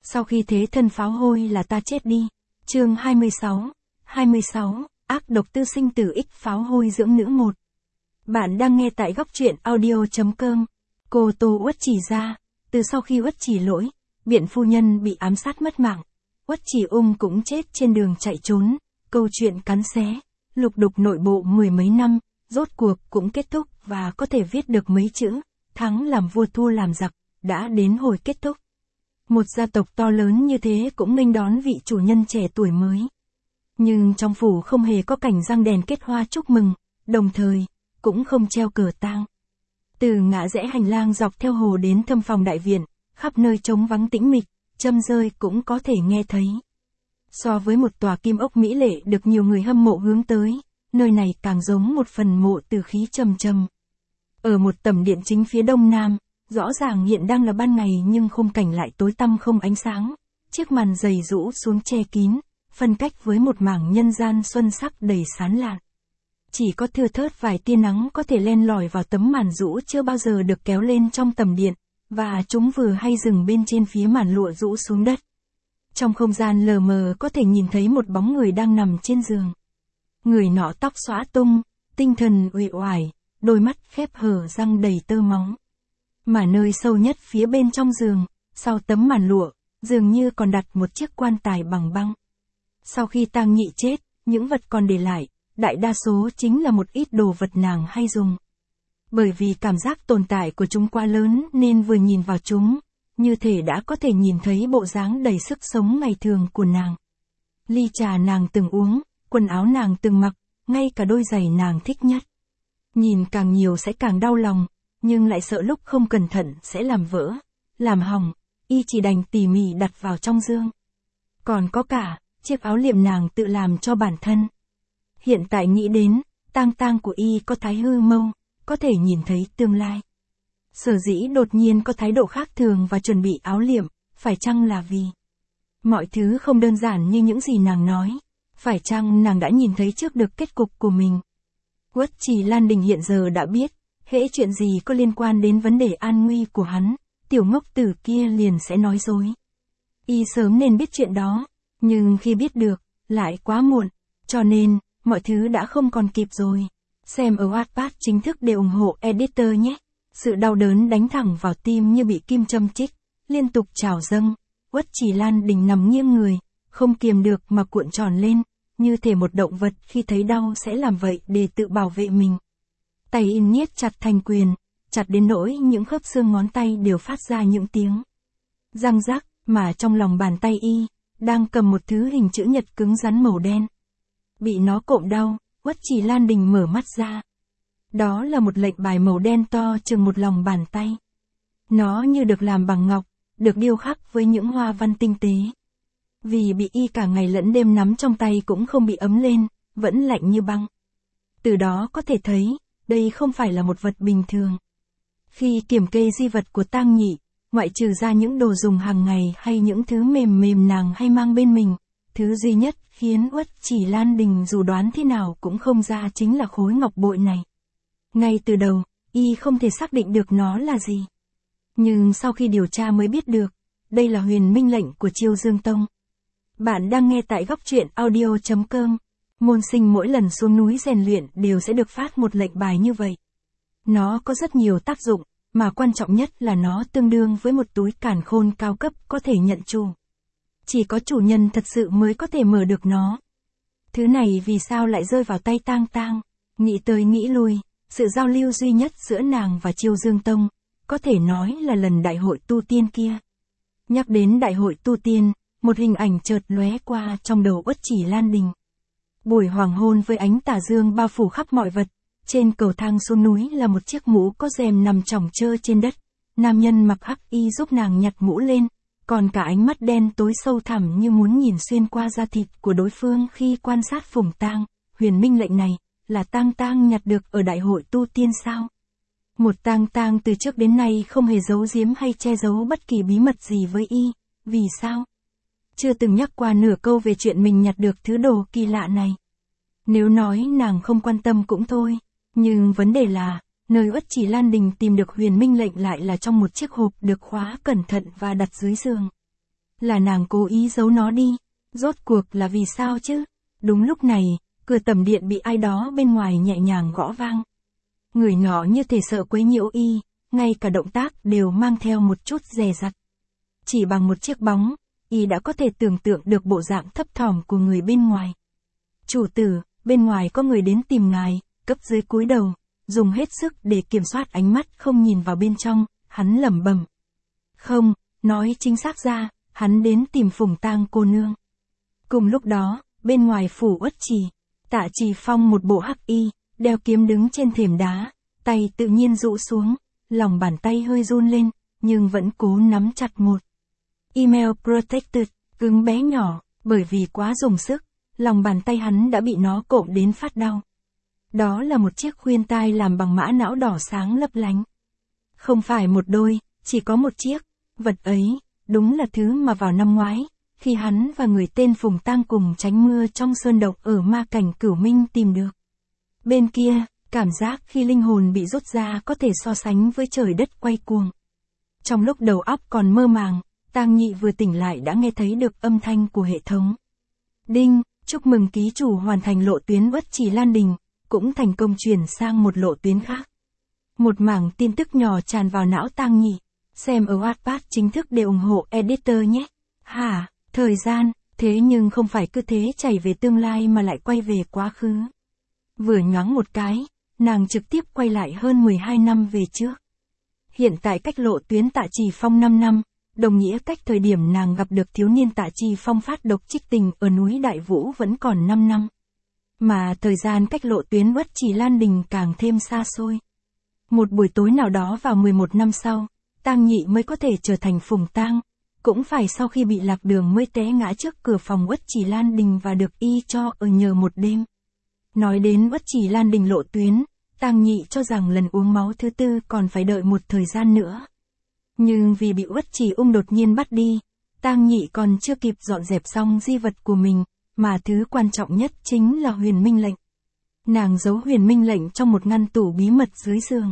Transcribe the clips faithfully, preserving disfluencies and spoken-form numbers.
Sau khi thế thân pháo hôi là ta chết đi. Chương hai mươi sáu. hai mươi sáu, ác độc tư sinh tử ích pháo hôi dưỡng nữ một. Bạn đang nghe tại góc truyện audio.com. Cô Tô Uất Chỉ ra, từ sau khi Uất Chỉ lỗi, Biện phu nhân bị ám sát mất mạng. Uất Chỉ Ung cũng chết trên đường chạy trốn, câu chuyện cắn xé, lục đục nội bộ mười mấy năm, rốt cuộc cũng kết thúc và có thể viết được mấy chữ, thắng làm vua thua làm giặc, đã đến hồi kết thúc. Một gia tộc to lớn như thế cũng nghênh đón vị chủ nhân trẻ tuổi mới. Nhưng trong phủ không hề có cảnh răng đèn kết hoa chúc mừng, đồng thời, cũng không treo cờ tang. Từ ngã rẽ hành lang dọc theo hồ đến thâm phòng đại viện, khắp nơi trống vắng tĩnh mịch, châm rơi cũng có thể nghe thấy. So với một tòa kim ốc mỹ lệ được nhiều người hâm mộ hướng tới, nơi này càng giống một phần mộ từ khí trầm trầm. Ở một tầm điện chính phía đông nam, rõ ràng hiện đang là ban ngày nhưng khung cảnh lại tối tăm không ánh sáng, chiếc màn dày rũ xuống che kín, phân cách với một mảng nhân gian xuân sắc đầy sán lạn. Chỉ có thưa thớt vài tia nắng có thể len lỏi vào tấm màn rũ chưa bao giờ được kéo lên trong tầm điện, và chúng vừa hay dừng bên trên phía màn lụa rũ xuống đất. Trong không gian lờ mờ có thể nhìn thấy một bóng người đang nằm trên giường. Người nọ tóc xõa tung, tinh thần uể oải, đôi mắt khép hờ răng đầy tơ máu. Mà nơi sâu nhất phía bên trong giường, sau tấm màn lụa, dường như còn đặt một chiếc quan tài bằng băng. Sau khi tang nhị chết, những vật còn để lại, đại đa số chính là một ít đồ vật nàng hay dùng. Bởi vì cảm giác tồn tại của chúng quá lớn nên vừa nhìn vào chúng, như thể đã có thể nhìn thấy bộ dáng đầy sức sống ngày thường của nàng. Ly trà nàng từng uống, quần áo nàng từng mặc, ngay cả đôi giày nàng thích nhất. Nhìn càng nhiều sẽ càng đau lòng, nhưng lại sợ lúc không cẩn thận sẽ làm vỡ, làm hỏng, y chỉ đành tỉ mỉ đặt vào trong dương. Còn có cả, chiếc áo liệm nàng tự làm cho bản thân. Hiện tại nghĩ đến, tang tang của y có thái hư mâu, có thể nhìn thấy tương lai. Sở dĩ đột nhiên có thái độ khác thường và chuẩn bị áo liệm, phải chăng là vì mọi thứ không đơn giản như những gì nàng nói, phải chăng nàng đã nhìn thấy trước được kết cục của mình. Uất Chỉ Lan Đình hiện giờ đã biết, hễ chuyện gì có liên quan đến vấn đề an nguy của hắn, tiểu ngốc tử kia liền sẽ nói dối. Y sớm nên biết chuyện đó, nhưng khi biết được, lại quá muộn, cho nên, mọi thứ đã không còn kịp rồi. Xem ở Wattpad chính thức để ủng hộ editor nhé. Sự đau đớn đánh thẳng vào tim như bị kim châm chích, liên tục trào dâng. Uất Chỉ Lan Đình nằm nghiêng người, không kiềm được mà cuộn tròn lên, như thể một động vật khi thấy đau sẽ làm vậy để tự bảo vệ mình. Tay in niết chặt thành quyền, chặt đến nỗi những khớp xương ngón tay đều phát ra những tiếng răng rắc, mà trong lòng bàn tay y, đang cầm một thứ hình chữ nhật cứng rắn màu đen. Bị nó cộm đau, Uất Chỉ Lan Đình mở mắt ra. Đó là một lệnh bài màu đen to chừng một lòng bàn tay. Nó như được làm bằng ngọc, được điêu khắc với những hoa văn tinh tế. Vì bị y cả ngày lẫn đêm nắm trong tay cũng không bị ấm lên, vẫn lạnh như băng. Từ đó có thể thấy, đây không phải là một vật bình thường. Khi kiểm kê di vật của tang nhị, ngoại trừ ra những đồ dùng hàng ngày hay những thứ mềm mềm nàng hay mang bên mình, thứ duy nhất khiến Uất Chỉ Lan Đình dù đoán thế nào cũng không ra chính là khối ngọc bội này. Ngay từ đầu, y không thể xác định được nó là gì. Nhưng sau khi điều tra mới biết được, đây là huyền minh lệnh của Chiêu Dương Tông. Bạn đang nghe tại góc truyện audio.com. Môn sinh mỗi lần xuống núi rèn luyện đều sẽ được phát một lệnh bài như vậy. Nó có rất nhiều tác dụng, mà quan trọng nhất là nó tương đương với một túi càn khôn cao cấp có thể nhận chủ. Chỉ có chủ nhân thật sự mới có thể mở được nó. Thứ này vì sao lại rơi vào tay tang tang? Nghĩ tới nghĩ lui, sự giao lưu duy nhất giữa nàng và Chiêu Dương Tông, có thể nói là lần đại hội tu tiên kia. Nhắc đến đại hội tu tiên, một hình ảnh chợt lóe qua trong đầu Uất Chỉ Lan Đình. Buổi hoàng hôn với ánh tà dương bao phủ khắp mọi vật, trên cầu thang xuống núi là một chiếc mũ có rèm nằm chỏng chơ trên đất. Nam nhân mặc hắc y giúp nàng nhặt mũ lên, còn cả ánh mắt đen tối sâu thẳm như muốn nhìn xuyên qua da thịt của đối phương khi quan sát phùng tang. Huyền minh lệnh này, là tang tang nhặt được ở đại hội tu tiên sao? Một tang tang từ trước đến nay không hề giấu giếm hay che giấu bất kỳ bí mật gì với y, vì sao? Chưa từng nhắc qua nửa câu về chuyện mình nhặt được thứ đồ kỳ lạ này. Nếu nói nàng không quan tâm cũng thôi, nhưng vấn đề là, nơi Uất Chỉ Lan Đình tìm được huyền minh lệnh lại là trong một chiếc hộp được khóa cẩn thận và đặt dưới giường. Là nàng cố ý giấu nó đi. Rốt cuộc là vì sao chứ? Đúng lúc này, cửa tầm điện bị ai đó bên ngoài nhẹ nhàng gõ vang. Người nọ như thể sợ quấy nhiễu y, ngay cả động tác đều mang theo một chút dè dặt. Chỉ bằng một chiếc bóng, y đã có thể tưởng tượng được bộ dạng thấp thỏm của người bên ngoài. Chủ tử, bên ngoài có người đến tìm ngài, cấp dưới cúi đầu, dùng hết sức để kiểm soát ánh mắt không nhìn vào bên trong, hắn lẩm bẩm. Không, nói chính xác ra, hắn đến tìm Phùng Tang cô nương. Cùng lúc đó, bên ngoài phủ Uất Trì, Tạ Trì Phong một bộ hắc y, đeo kiếm đứng trên thềm đá, tay tự nhiên rũ xuống, lòng bàn tay hơi run lên, nhưng vẫn cố nắm chặt một email protected, cứng bé nhỏ, bởi vì quá dùng sức, lòng bàn tay hắn đã bị nó cộm đến phát đau. Đó là một chiếc khuyên tai làm bằng mã não đỏ sáng lấp lánh. Không phải một đôi, chỉ có một chiếc, vật ấy, đúng là thứ mà vào năm ngoái, khi hắn và người tên Phùng Tang cùng tránh mưa trong sơn động ở ma cảnh Cửu Minh tìm được. Bên kia, cảm giác khi linh hồn bị rút ra có thể so sánh với trời đất quay cuồng. Trong lúc đầu óc còn mơ màng, Tang Nhị vừa tỉnh lại đã nghe thấy được âm thanh của hệ thống. Đinh, chúc mừng ký chủ hoàn thành lộ tuyến Uất Trì Lan Đình, cũng thành công chuyển sang một lộ tuyến khác. Một mảng tin tức nhỏ tràn vào não Tang Nhị, xem ở Wattpad chính thức để ủng hộ editor nhé. Hả, thời gian, thế nhưng không phải cứ thế chảy về tương lai mà lại quay về quá khứ. Vừa nhoáng một cái, nàng trực tiếp quay lại hơn mười hai năm về trước. Hiện tại cách lộ tuyến Tạ Trì Phong năm năm, đồng nghĩa cách thời điểm nàng gặp được thiếu niên Tạ Trì Phong phát độc trích tình ở núi Đại Vũ vẫn còn năm năm. Mà thời gian cách lộ tuyến Uất Trì Lan Đình càng thêm xa xôi. Một buổi tối nào đó vào mười một năm sau, Tang Nhị mới có thể trở thành Phùng Tang, cũng phải sau khi bị lạc đường mới té ngã trước cửa phòng Uất Trì Lan Đình và được y cho ở nhờ một đêm. Nói đến Uất Trì Lan Đình lộ tuyến, Tang Nhị cho rằng lần uống máu thứ tư còn phải đợi một thời gian nữa. Nhưng vì bị Uất Trì ung đột nhiên bắt đi, Tang Nhị còn chưa kịp dọn dẹp xong di vật của mình, mà thứ quan trọng nhất chính là huyền minh lệnh. Nàng giấu huyền minh lệnh trong một ngăn tủ bí mật dưới giường.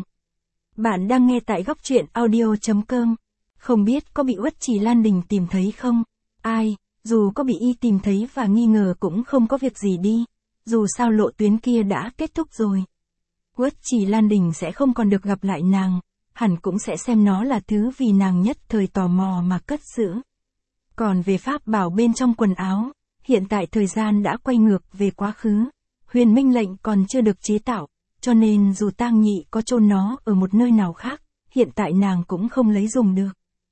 Bạn đang nghe tại góc truyện audio chấm com. Không biết có bị Uất Trì Lan Đình tìm thấy không? Ai, dù có bị y tìm thấy và nghi ngờ cũng không có việc gì đi. Dù sao lộ tuyến kia đã kết thúc rồi. Uất Trì Lan Đình sẽ không còn được gặp lại nàng, hẳn cũng sẽ xem nó là thứ vì nàng nhất thời tò mò mà cất giữ. Còn về pháp bảo bên trong quần áo, hiện tại thời gian đã quay ngược về quá khứ. Huyền minh lệnh còn chưa được chế tạo, cho nên dù Tang Nhị có chôn nó ở một nơi nào khác, hiện tại nàng cũng không lấy dùng được.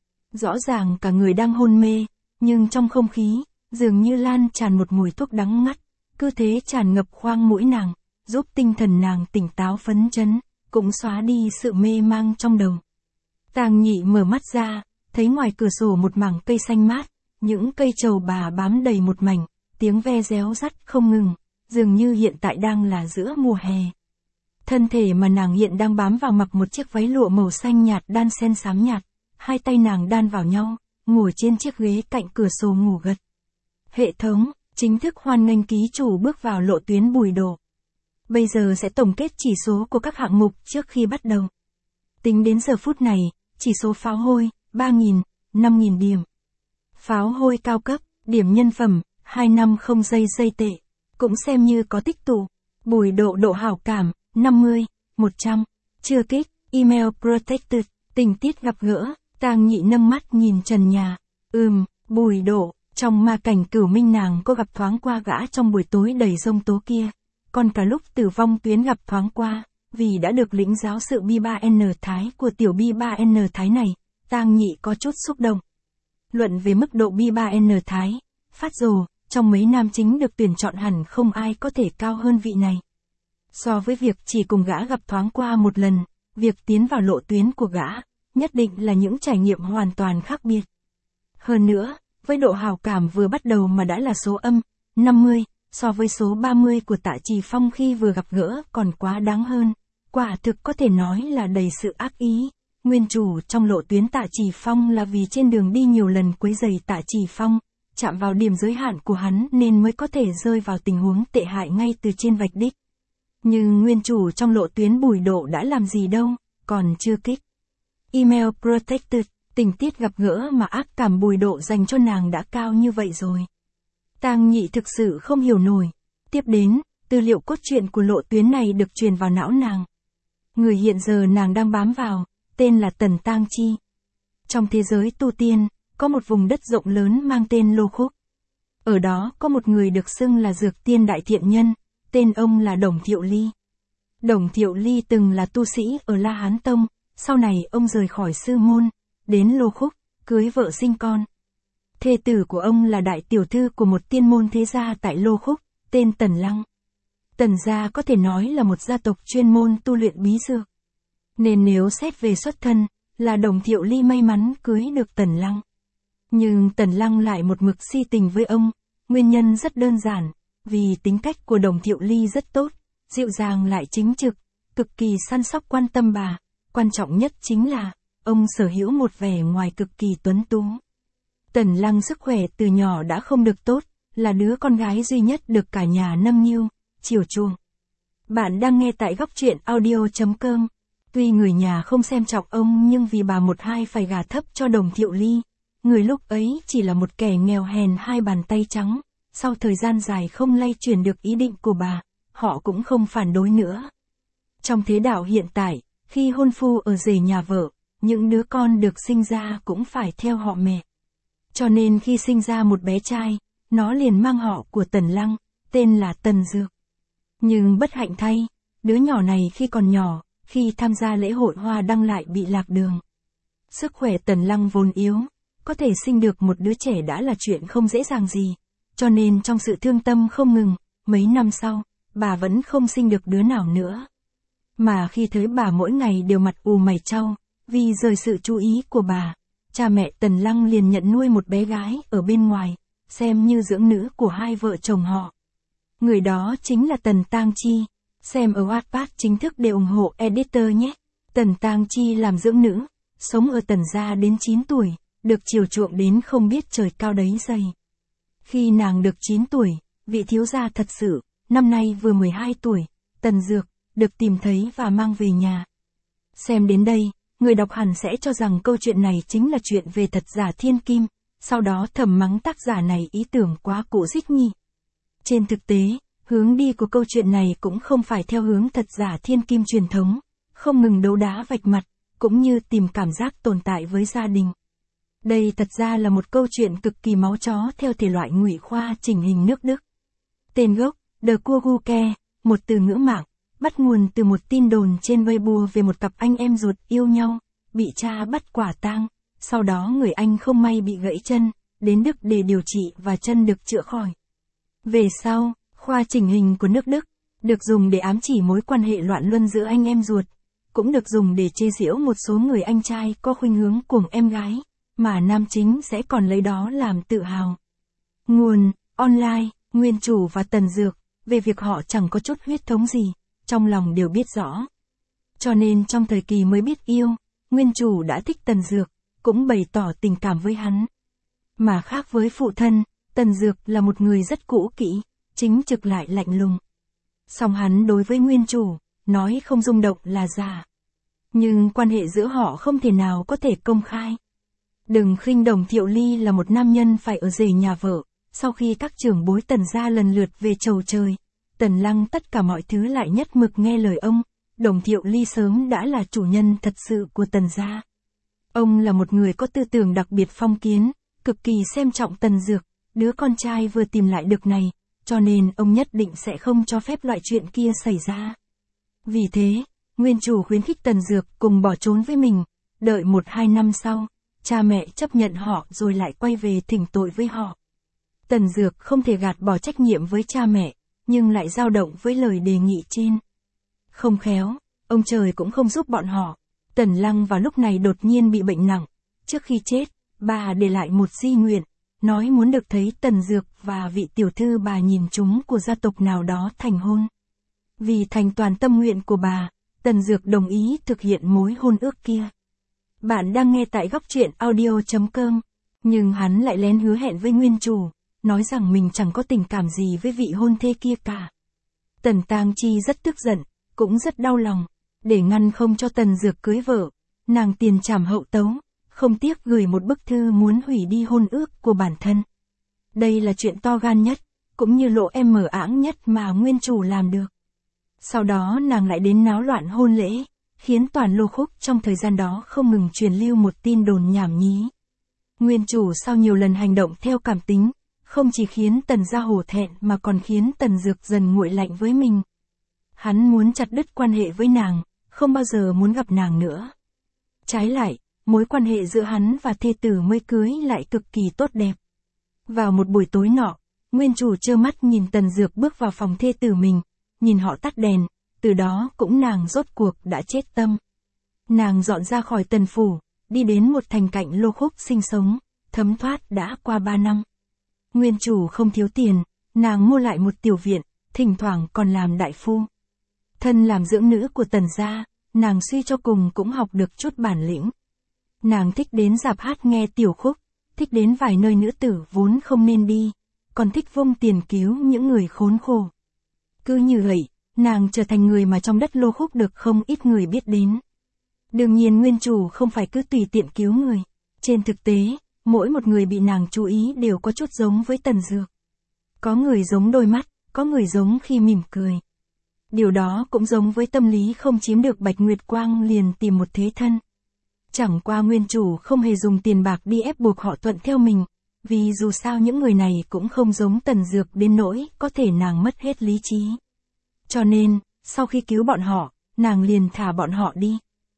Rõ ràng cả người đang hôn mê, nhưng trong không khí, dường như lan tràn một mùi thuốc đắng ngắt, cứ thế tràn ngập khoang mũi nàng, giúp tinh thần nàng tỉnh táo phấn chấn, cũng xóa đi sự mê mang trong đầu. Tang Nhị mở mắt ra, thấy ngoài cửa sổ một mảng cây xanh mát, những cây trầu bà bám đầy một mảnh, tiếng ve réo rắt không ngừng, dường như hiện tại đang là giữa mùa hè. Thân thể mà nàng hiện đang bám vào mặc một chiếc váy lụa màu xanh nhạt đan xen xám nhạt, hai tay nàng đan vào nhau, ngồi trên chiếc ghế cạnh cửa sổ ngủ gật. Hệ thống, chính thức hoan nghênh ký chủ bước vào lộ tuyến Bùi Độ. Bây giờ sẽ tổng kết chỉ số của các hạng mục trước khi bắt đầu. Tính đến giờ phút này, chỉ số pháo hôi, ba nghìn, năm nghìn điểm. Pháo hôi cao cấp, điểm nhân phẩm, hai trăm năm mươi giây giây tệ. Cũng xem như có tích tụ. Bùi Độ độ hảo cảm, năm mươi, một trăm. Chưa kích, email protected, tình tiết gặp gỡ, Tang Nhị nâng mắt nhìn trần nhà. Ừm, Bùi Độ, trong ma cảnh Cửu Minh nàng có gặp thoáng qua gã trong buổi tối đầy giông tố kia. Còn cả lúc tử vong tuyến gặp thoáng qua, vì đã được lĩnh giáo sự bi ba N Thái của tiểu bi ba N Thái này, Tang Nhị có chút xúc động. Luận về mức độ bi ba N Thái, phát rồ, trong mấy nam chính được tuyển chọn hẳn không ai có thể cao hơn vị này. So với việc chỉ cùng gã gặp thoáng qua một lần, việc tiến vào lộ tuyến của gã, nhất định là những trải nghiệm hoàn toàn khác biệt. Hơn nữa, với độ hảo cảm vừa bắt đầu mà đã là số âm, năm mươi, so với số ba mươi của Tạ Trì Phong khi vừa gặp gỡ còn quá đáng hơn, quả thực có thể nói là đầy sự ác ý. Nguyên chủ trong lộ tuyến Tạ Trì Phong là vì trên đường đi nhiều lần quấy rầy Tạ Trì Phong, chạm vào điểm giới hạn của hắn nên mới có thể rơi vào tình huống tệ hại ngay từ trên vạch đích. Nhưng nguyên chủ trong lộ tuyến Bùi Độ đã làm gì đâu, còn chưa kích. Email protected, Tình tiết gặp gỡ mà ác cảm Bùi Độ dành cho nàng đã cao như vậy rồi. Tang Nhị thực sự không hiểu nổi. Tiếp đến, tư liệu cốt truyện của lộ tuyến này được truyền vào não nàng. Người hiện giờ nàng đang bám vào, tên là Tần Tang Chi. Trong thế giới tu tiên, có một vùng đất rộng lớn mang tên Lô Khúc. Ở đó có một người được xưng là Dược Tiên Đại Thiện Nhân, tên ông là Đồng Thiệu Ly. Đồng Thiệu Ly từng là tu sĩ ở La Hán Tông, sau này ông rời khỏi sư môn, đến Lô Khúc, cưới vợ sinh con. Thê tử của ông là đại tiểu thư của một tiên môn thế gia tại Lô Khúc, tên Tần Lăng. Tần gia có thể nói là một gia tộc chuyên môn tu luyện bí dược. Nên nếu xét về xuất thân, là Đồng Thiệu Ly may mắn cưới được Tần Lăng. Nhưng Tần Lăng lại một mực si tình với ông, nguyên nhân rất đơn giản, vì tính cách của Đồng Thiệu Ly rất tốt, dịu dàng lại chính trực, cực kỳ săn sóc quan tâm bà, quan trọng nhất chính là, ông sở hữu một vẻ ngoài cực kỳ tuấn tú. Tần Lăng sức khỏe từ nhỏ đã không được tốt, là đứa con gái duy nhất được cả nhà nâng niu, chiều chuộng. Bạn đang nghe tại góc truyện audio chấm com. Tuy người nhà không xem trọng ông nhưng vì bà một hai phải gả thấp cho Đồng Thiệu Ly, người lúc ấy chỉ là một kẻ nghèo hèn hai bàn tay trắng, sau thời gian dài không lay chuyển được ý định của bà, họ cũng không phản đối nữa. Trong thế đạo hiện tại, khi hôn phu ở rể nhà vợ, những đứa con được sinh ra cũng phải theo họ mẹ. Cho nên khi sinh ra một bé trai, nó liền mang họ của Tần Lăng, tên là Tần Dược. Nhưng bất hạnh thay, đứa nhỏ này khi còn nhỏ, khi tham gia lễ hội hoa đăng lại bị lạc đường. Sức khỏe Tần Lăng vốn yếu, có thể sinh được một đứa trẻ đã là chuyện không dễ dàng gì, cho nên trong sự thương tâm không ngừng, mấy năm sau, bà vẫn không sinh được đứa nào nữa. Mà khi thấy bà mỗi ngày đều mặt ù mày chau, vì rời sự chú ý của bà, cha mẹ Tần Lăng liền nhận nuôi một bé gái ở bên ngoài, xem như dưỡng nữ của hai vợ chồng họ. Người đó chính là Tần Tang Chi. Xem ở Wattpad chính thức để ủng hộ editor nhé. Tần Tang Chi làm dưỡng nữ, sống ở Tần gia đến chín tuổi, được chiều chuộng đến không biết trời cao đấy dày. Khi nàng được chín tuổi, vị thiếu gia thật sự, năm nay vừa mười hai tuổi, Tần Dược, được tìm thấy và mang về nhà. Xem đến đây, người đọc hẳn sẽ cho rằng câu chuyện này chính là chuyện về thật giả thiên kim, sau đó thầm mắng tác giả này ý tưởng quá cũ dích nhỉ. Trên thực tế, hướng đi của câu chuyện này cũng không phải theo hướng thật giả thiên kim truyền thống, không ngừng đấu đá vạch mặt, cũng như tìm cảm giác tồn tại với gia đình. Đây thật ra là một câu chuyện cực kỳ máu chó theo thể loại ngụy khoa chỉnh hình nước Đức. Tên gốc, The Kuguke, một từ ngữ mạng, bắt nguồn từ một tin đồn trên Weibo về một cặp anh em ruột yêu nhau, bị cha bắt quả tang, sau đó người anh không may bị gãy chân, đến Đức để điều trị và chân được chữa khỏi. Về sau, khoa chỉnh hình của nước Đức, được dùng để ám chỉ mối quan hệ loạn luân giữa anh em ruột, cũng được dùng để chế giễu một số người anh trai có khuynh hướng cuồng em gái, mà nam chính sẽ còn lấy đó làm tự hào. Nguồn, online, nguyên chủ và Tần Dược, về việc họ chẳng có chút huyết thống gì, trong lòng đều biết rõ. Cho nên trong thời kỳ mới biết yêu, nguyên chủ đã thích Tần Dược, cũng bày tỏ tình cảm với hắn. Mà khác với phụ thân, Tần Dược là một người rất cũ kỹ, chính trực lại lạnh lùng. Song hắn đối với nguyên chủ, nói không rung động là giả. Nhưng quan hệ giữa họ không thể nào có thể công khai. Đừng khinh Đồng Thiệu Ly là một nam nhân phải ở rể nhà vợ, sau khi các trưởng bối Tần gia lần lượt về chầu trời, Tần Lăng tất cả mọi thứ lại nhất mực nghe lời ông, Đồng Thiệu Ly sớm đã là chủ nhân thật sự của Tần gia. Ông là một người có tư tưởng đặc biệt phong kiến, cực kỳ xem trọng Tần Dược, đứa con trai vừa tìm lại được này, cho nên ông nhất định sẽ không cho phép loại chuyện kia xảy ra. Vì thế, nguyên chủ khuyến khích Tần Dược cùng bỏ trốn với mình, đợi một hai năm sau, cha mẹ chấp nhận họ rồi lại quay về thỉnh tội với họ. Tần Dược không thể gạt bỏ trách nhiệm với cha mẹ, nhưng lại dao động với lời đề nghị trên. Không khéo, ông trời cũng không giúp bọn họ. Tần Lăng vào lúc này đột nhiên bị bệnh nặng. Trước khi chết, bà để lại một di nguyện, nói muốn được thấy Tần Dược và vị tiểu thư bà nhìn chúng của gia tộc nào đó thành hôn. Vì thành toàn tâm nguyện của bà, Tần Dược đồng ý thực hiện mối hôn ước kia. Bạn đang nghe tại góc truyện audio chấm com, nhưng hắn lại lén hứa hẹn với nguyên chủ, nói rằng mình chẳng có tình cảm gì với vị hôn thê kia cả. Tần Tang Chi rất tức giận, cũng rất đau lòng, để ngăn không cho Tần Dược cưới vợ, nàng tiền trảm hậu tấu, không tiếc gửi một bức thư muốn hủy đi hôn ước của bản thân. Đây là chuyện to gan nhất, cũng như lộ em mờ ảng nhất mà nguyên chủ làm được. Sau đó nàng lại đến náo loạn hôn lễ, khiến toàn Lô Khúc trong thời gian đó không ngừng truyền lưu một tin đồn nhảm nhí. Nguyên chủ sau nhiều lần hành động theo cảm tính, không chỉ khiến Tần gia hổ thẹn mà còn khiến Tần Dược dần nguội lạnh với mình. Hắn muốn chặt đứt quan hệ với nàng, không bao giờ muốn gặp nàng nữa. Trái lại, mối quan hệ giữa hắn và thê tử mới cưới lại cực kỳ tốt đẹp. Vào một buổi tối nọ, nguyên chủ trơ mắt nhìn Tần Dược bước vào phòng thê tử mình, nhìn họ tắt đèn, từ đó cũng nàng rốt cuộc đã chết tâm. Nàng dọn ra khỏi Tần phủ, đi đến một thành cạnh Lô Khúc sinh sống, thấm thoát đã qua ba năm. Nguyên chủ không thiếu tiền, nàng mua lại một tiểu viện, thỉnh thoảng còn làm đại phu. Thân làm dưỡng nữ của Tần gia, nàng suy cho cùng cũng học được chút bản lĩnh. Nàng thích đến rạp hát nghe tiểu khúc, thích đến vài nơi nữ tử vốn không nên đi, còn thích vung tiền cứu những người khốn khổ. Cứ như vậy, nàng trở thành người mà trong đất Lô Khúc được không ít người biết đến. Đương nhiên nguyên chủ không phải cứ tùy tiện cứu người. Trên thực tế, mỗi một người bị nàng chú ý đều có chút giống với Tần Dược. Có người giống đôi mắt, có người giống khi mỉm cười. Điều đó cũng giống với tâm lý không chiếm được Bạch Nguyệt Quang liền tìm một thế thân. Chẳng qua nguyên chủ không hề dùng tiền bạc đi ép buộc họ thuận theo mình, vì dù sao những người này cũng không giống Tần Dược đến nỗi có thể nàng mất hết lý trí. Cho nên, sau khi cứu bọn họ, nàng liền thả bọn họ đi.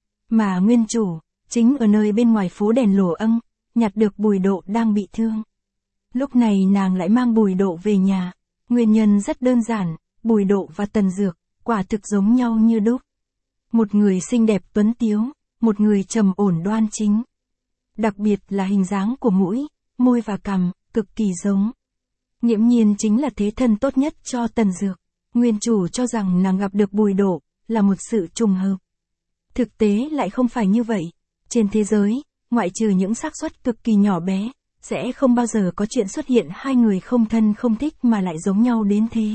Mà nguyên chủ, chính ở nơi bên ngoài phố đèn lồ âng, nhặt được Bùi Độ đang bị thương. Lúc này nàng lại mang Bùi Độ về nhà. Nguyên nhân rất đơn giản, Bùi Độ và Tần Dược, quả thực giống nhau như đúc. Một người xinh đẹp tuấn tiếu, một người trầm ổn đoan chính. Đặc biệt là hình dáng của mũi, môi và cằm, cực kỳ giống. Nghiễm nhiên chính là thế thân tốt nhất cho Tần Dược. Nguyên chủ cho rằng nàng gặp được Bùi Độ, là một sự trùng hợp. Thực tế lại không phải như vậy. Trên thế giới, ngoại trừ những xác suất cực kỳ nhỏ bé, sẽ không bao giờ có chuyện xuất hiện hai người không thân không thích mà lại giống nhau đến thế.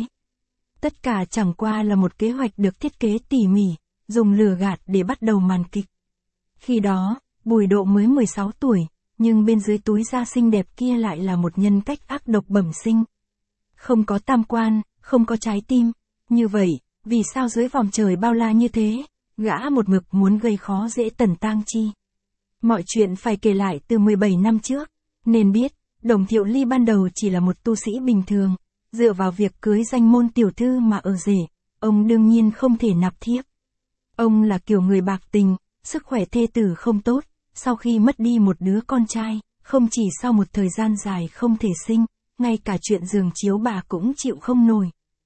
Tất cả chẳng qua là một kế hoạch được thiết kế tỉ mỉ, dùng lừa gạt để bắt đầu màn kịch. Khi đó, Bùi Độ mới mười sáu tuổi, nhưng bên dưới túi da xinh đẹp kia lại là một nhân cách ác độc bẩm sinh. Không có tam quan, không có trái tim. Như vậy, vì sao dưới vòng trời bao la như thế, gã một mực muốn gây khó dễ Tần Tang Chi? Mọi chuyện phải kể lại từ mười bảy năm trước. Nên biết, Đồng Thiệu Ly ban đầu chỉ là một tu sĩ bình thường, dựa vào việc cưới danh môn tiểu thư mà ở rể, ông đương nhiên không thể nạp thiếp. Ông là kiểu người bạc tình, sức khỏe thê tử không tốt, sau khi mất đi một đứa con trai, không chỉ sau một thời gian dài không thể sinh, ngay cả chuyện giường chiếu bà cũng chịu không nổi.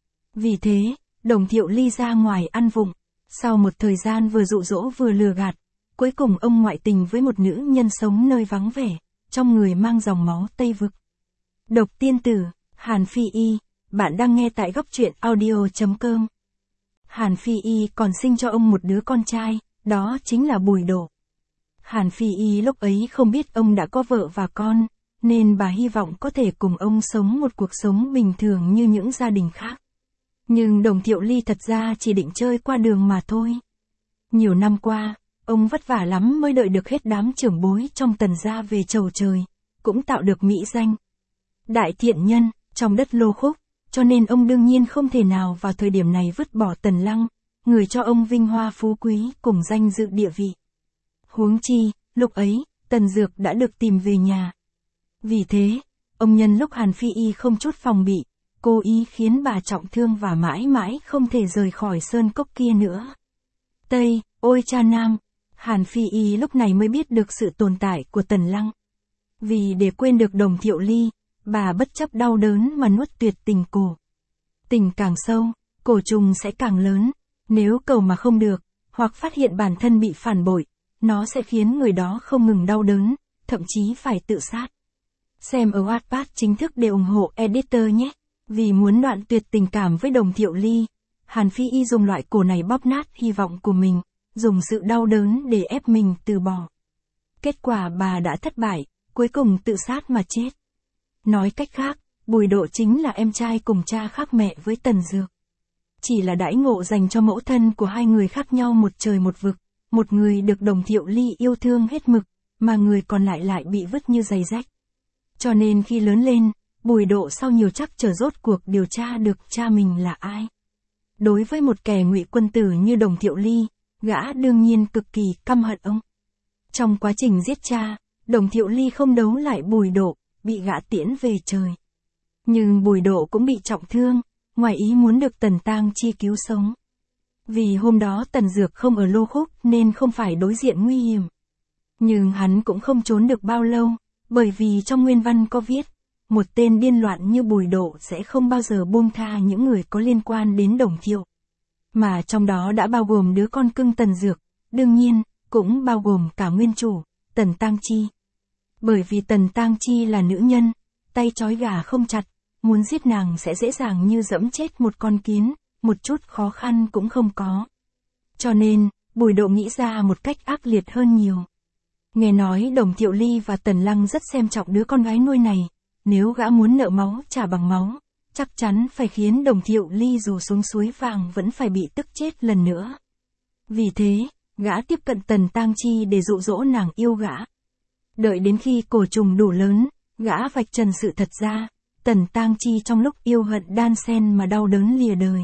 Vì thế, Đồng Thiệu Ly ra ngoài ăn vụng, sau một thời gian vừa dụ dỗ vừa lừa gạt, cuối cùng ông ngoại tình với một nữ nhân sống nơi vắng vẻ, trong người mang dòng máu Tây Vực. Độc tiên tử, Hàn Phi Y, bạn đang nghe tại góc truyện audio chấm com. Hàn Phi Y còn sinh cho ông một đứa con trai, đó chính là Bùi Độ. Hàn Phi Y lúc ấy không biết ông đã có vợ và con, nên bà hy vọng có thể cùng ông sống một cuộc sống bình thường như những gia đình khác. Nhưng Đồng Thiệu Ly thật ra chỉ định chơi qua đường mà thôi. Nhiều năm qua, ông vất vả lắm mới đợi được hết đám trưởng bối trong Tần gia về chầu trời, cũng tạo được mỹ danh đại thiện nhân trong đất Lô Khúc, cho nên ông đương nhiên không thể nào vào thời điểm này vứt bỏ Tần Lăng, người cho ông vinh hoa phú quý cùng danh dự địa vị. Huống chi, lúc ấy, Tần Dược đã được tìm về nhà. Vì thế, ông nhân lúc Hàn Phi Y không chút phòng bị, cố ý khiến bà trọng thương và mãi mãi không thể rời khỏi sơn cốc kia nữa. Tây, ôi cha Nam, Hàn Phi Y lúc này mới biết được sự tồn tại của Tần Lăng. Vì để quên được Đồng Thiệu Ly, bà bất chấp đau đớn mà nuốt tuyệt tình cổ. Tình càng sâu, cổ trùng sẽ càng lớn, nếu cầu mà không được, hoặc phát hiện bản thân bị phản bội, nó sẽ khiến người đó không ngừng đau đớn, thậm chí phải tự sát. Xem ở Wattpad chính thức để ủng hộ editor nhé. Vì muốn đoạn tuyệt tình cảm với Đồng Thiệu Ly, Hàn Phi Y dùng loại cổ này bóp nát hy vọng của mình, dùng sự đau đớn để ép mình từ bỏ. Kết quả bà đã thất bại, cuối cùng tự sát mà chết. Nói cách khác, Bùi Độ chính là em trai cùng cha khác mẹ với Tần Dược. Chỉ là đãi ngộ dành cho mẫu thân của hai người khác nhau một trời một vực, một người được Đồng Thiệu Ly yêu thương hết mực, mà người còn lại lại bị vứt như giày rách. Cho nên khi lớn lên, Bùi Độ sau nhiều trắc trở rốt cuộc điều tra được cha mình là ai. Đối với một kẻ ngụy quân tử như Đồng Thiệu Ly, gã đương nhiên cực kỳ căm hận ông. Trong quá trình giết cha, Đồng Thiệu Ly không đấu lại Bùi Độ, bị gã tiễn về trời. Nhưng Bùi Độ cũng bị trọng thương, ngoài ý muốn được Tần Tang Chi cứu sống. Vì hôm đó Tần Dược không ở Lô Khúc nên không phải đối diện nguy hiểm. Nhưng hắn cũng không trốn được bao lâu, bởi vì trong nguyên văn có viết, một tên điên loạn như Bùi Độ sẽ không bao giờ buông tha những người có liên quan đến Đồng Thiệu. Mà trong đó đã bao gồm đứa con cưng Tần Dược, đương nhiên, cũng bao gồm cả nguyên chủ, Tần Tang Chi. Bởi vì Tần Tang Chi là nữ nhân, tay trói gà không chặt, muốn giết nàng sẽ dễ dàng như dẫm chết một con kiến, một chút khó khăn cũng không có. Cho nên, Bùi Độ nghĩ ra một cách ác liệt hơn nhiều. Nghe nói Đồng Thiệu Ly và Tần Lăng rất xem trọng đứa con gái nuôi này, nếu gã muốn nợ máu trả bằng máu, chắc chắn phải khiến Đồng Thiệu Ly dù xuống suối vàng vẫn phải bị tức chết lần nữa. Vì thế, gã tiếp cận Tần Tang Chi để dụ dỗ nàng yêu gã. Đợi đến khi cổ trùng đủ lớn, gã vạch trần sự thật ra, Tần Tang Chi trong lúc yêu hận đan xen mà đau đớn lìa đời.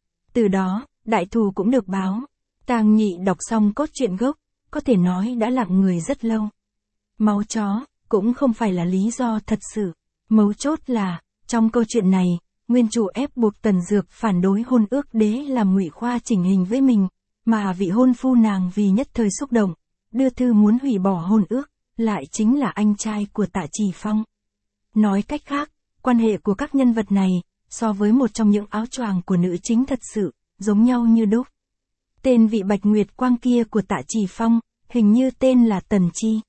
Từ đó, đại thù cũng được báo. Tang Nhị đọc xong cốt truyện gốc, có thể nói đã lặng người rất lâu. Máu chó, cũng không phải là lý do thật sự. Mấu chốt là, trong câu chuyện này, nguyên chủ ép buộc Tần Dược phản đối hôn ước đế làm Ngụy Khoa chỉnh hình với mình, mà vị hôn phu nàng vì nhất thời xúc động, đưa thư muốn hủy bỏ hôn ước, lại chính là anh trai của Tạ Trì Phong. Nói cách khác, quan hệ của các nhân vật này, so với một trong những áo choàng của nữ chính thật sự, giống nhau như đúc. Tên vị Bạch Nguyệt Quang kia của Tạ Trì Phong, hình như tên là Tần Chi.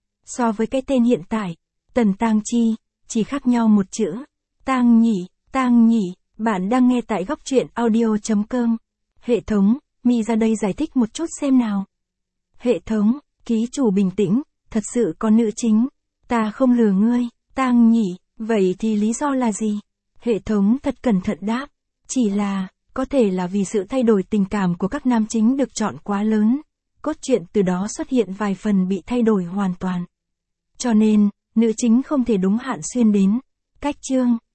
So với cái tên hiện tại, Tần Tang Chi, chỉ khác nhau một chữ. Tang Nhị, Tang Nhị, bạn đang nghe tại góc truyện audio chấm com. Hệ thống, mi ra đây giải thích một chút xem nào. Hệ thống, ký chủ bình tĩnh, thật sự có nữ chính. Ta không lừa ngươi, Tang Nhị, vậy thì lý do là gì? Hệ thống thật cẩn thận đáp. Chỉ là, có thể là vì sự thay đổi tình cảm của các nam chính được chọn quá lớn. Cốt truyện từ đó xuất hiện vài phần bị thay đổi hoàn toàn. Cho nên, nữ chính không thể đúng hạn xuyên đến. Cách chương